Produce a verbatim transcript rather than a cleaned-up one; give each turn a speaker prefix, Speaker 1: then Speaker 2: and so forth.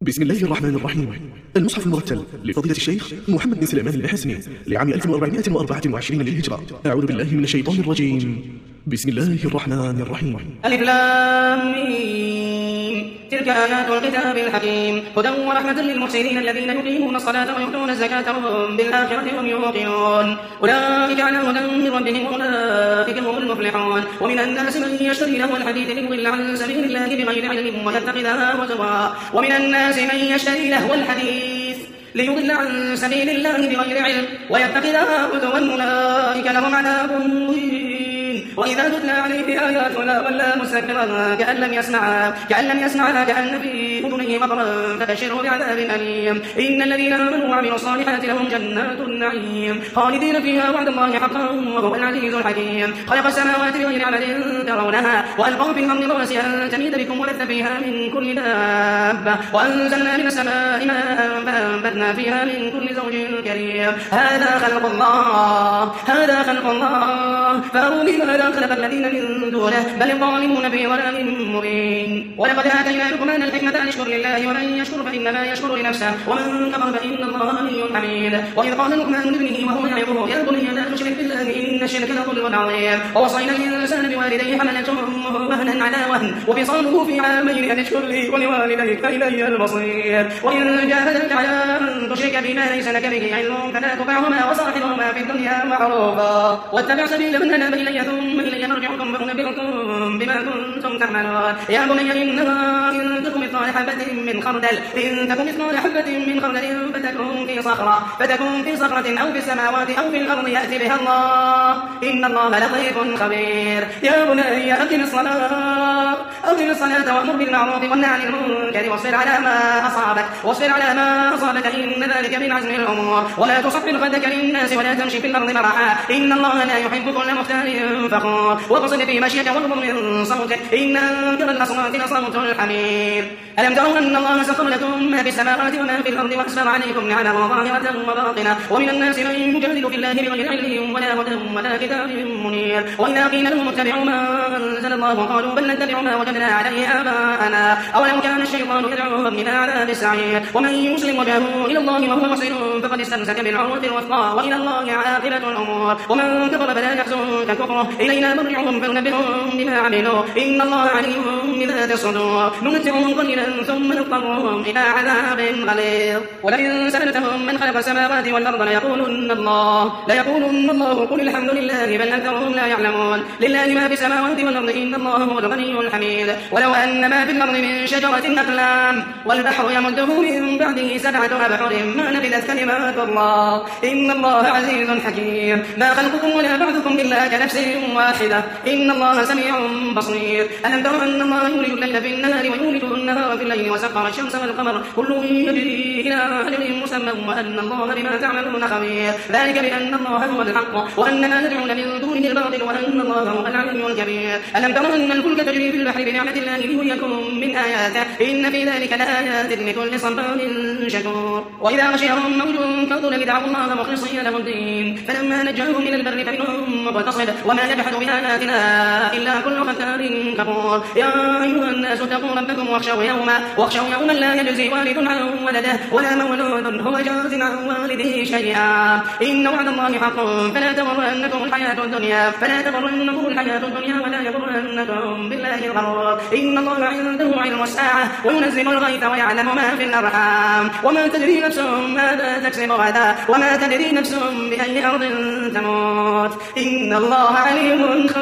Speaker 1: بسم الله الرحمن الرحيم. المصحف المرتل لفضيلة الشيخ محمد بن سليمان الحسني لعام ألف وأربعمائة وأربعة وعشرين للهجرة. أعوذ بالله من الشيطان الرجيم. بسم الله الرحمن الرحيم.
Speaker 2: ألف لام ميم. تلك آيات الكتاب الحكيم هدى ورحمة للمحسنين الذين يقيمون الصلاة ويؤتون الزكاة وهم بالآخرة هم يوقنون أولئك على هدى من ربهم وأولئك هم المفلحون. ومن الناس من يشتري له الحديث ليضل عن سبيل الله بغير علم ويتخذها هزوا ومن الناس من يشتري له الحديث ليضل عن سبيل الله بغير علم ويتخذها هزوا أولئك لهم عذاب مهين. وإذا تتلى عليه آياتنا ولى مستكبرا كأن لم يسمعها كأن لم يسمعها كأن في أذنه وقرا فبشره بعذاب أليم. إن الذين آمنوا وعملوا الصالحات لهم جنات النعيم خالدين فيها وعد الله حقا وهو العزيز الحكيم. خلق السماوات بغير عمد ترونها وألقى في الأرض رواسي أن تميد بكم ولث فيها من كل دابة وأنزلنا من السماء ماء فأنبتنا فيها من كل زوج كريم. هذا خلق الله هذا خلق الله فأروني ماذا خلق الذين من دونه بل الظالمون في ضلال مبين. ولقد آتينا لقمان الحكمة أن اشكر لله ومن يشكر فإنما يشكر لنفسه ومن كفر فإن الله غني حميد. وإذ قال لقمان لابنه وهو يعظه يا بني لا تشرك بالله إن الشرك لظلم عظيم. ووصينا الإنسان بوالديه حملته أمه وهنا على وهن وفصاله في عامين أن اشكر لي ولوالديك إلي المصير. وإن جاهداك على أن تشرك بما ليس لك به علم فلا تطعهما وصاحبهما في الدنيا معروفا واتبع سبيل من أناب إلي ثم إلي مرجعكم فأنبئكم بما كنتم تعملون. يا بني إنها إن تكن مثقال حبة من خردل إن تكن مثقال حبة من خردل فتكن في صخرة فتكن في صخرة أو في السماوات أو في الأرض يأتي بها الله إن الله لطيف خبير. يا بني أقم الصلاة أقم الصلاة وأمر بالمعروف وانهى عن المنكر واصبر على ما أصابك واصبر على ما أصابك إن ذلك من عزم الأمور. ولا تصفر خدك للناس ولا تمشي في الأرض مرحا إن الله لا يحب كل مختال فخور. واقصد في مشيك واغضض من صوتك إن أنكر الأصوات لصوت الحمير. ألم تروا أن الله سخر لكم ما في السماوات وما في الأرض وأسبغ عليكم نعمه ظاهرة وباطنة ومن الناس من يجادل في الله بغير علم ولا هدى ولا كتاب منير. وإذا قيل لهم اتبعوا ما أنزل الله قالوا بل نتبع ما وجدنا عليه آباءنا أولو كان الشيطان يدعوهم إلى عذاب السعير. ومن يسلم وجهه إلى الله وهو محسن فقد استمسك بالعروة الوثقى وإلى الله عاقبة الأمور. ومن كفر فلا يحزنك كفره إلينا مرجعهم فننبئهم بما عملوا إن الله عليم بذات الصدور. نمتعهم قليلا ثم نضطرهم إلى عذاب غليظ. ولئن سألتهم من خلق السماوات والأرض ليقولن الله ليقولن الله قل الحمد لله بل أكثرهم لا يعلمون. لله ما في السماوات والأرض إن الله هو الغني الحميد. ولو أن ما في الأرض من شجرة أقلام والبحر يمده من بعده سبعة أبحر ما نفذت كلمات الله إن الله عزيز حكيم. ما خلقكم ولا بعثكم إلا كنفس واحدة إن الله سميع بصير. ألم تروا أن الله يولج الليل في النهار ويولج النهار في الليل وسخر الشمس والقمر كل يجري إلى أجل مسمى وأن الله بما تعملون خبير. ذلك بأن الله هو الحق وأن ما تدعون من دونه الباطل وأن الله هو العلي الكبير. ألم تروا أن الفلك تجري في البحر بنعمة الله ليريكم من آياته إن في ذلك لآيات لكل صبار شكور. وإذا غشيهم موج كالظلل دعوا الله مخلصين له الدين فلما نجاهم إلى البر فمنهم مقتصد وما يجحد بآياتنا إلا كل ختار كفور. يا أيها الناس اتقوا ربكم واخشوا يوما واخشوا يوما لا يجزي والد عن ولده ولا مولود هو جاز عن والده شيئا إن وعد الله حق فلا تغرنكم الحياة الدنيا فلا تغرنكم الحياة الدنيا ولا يغرنكم بالله الغرور. إن الله عنده علم الساعة وينزل الغيث ويعلم ما في الأرحام وما تدري نفس ماذا تكسب غدا وما تدري نفس بأي أرض تموت إن الله عليم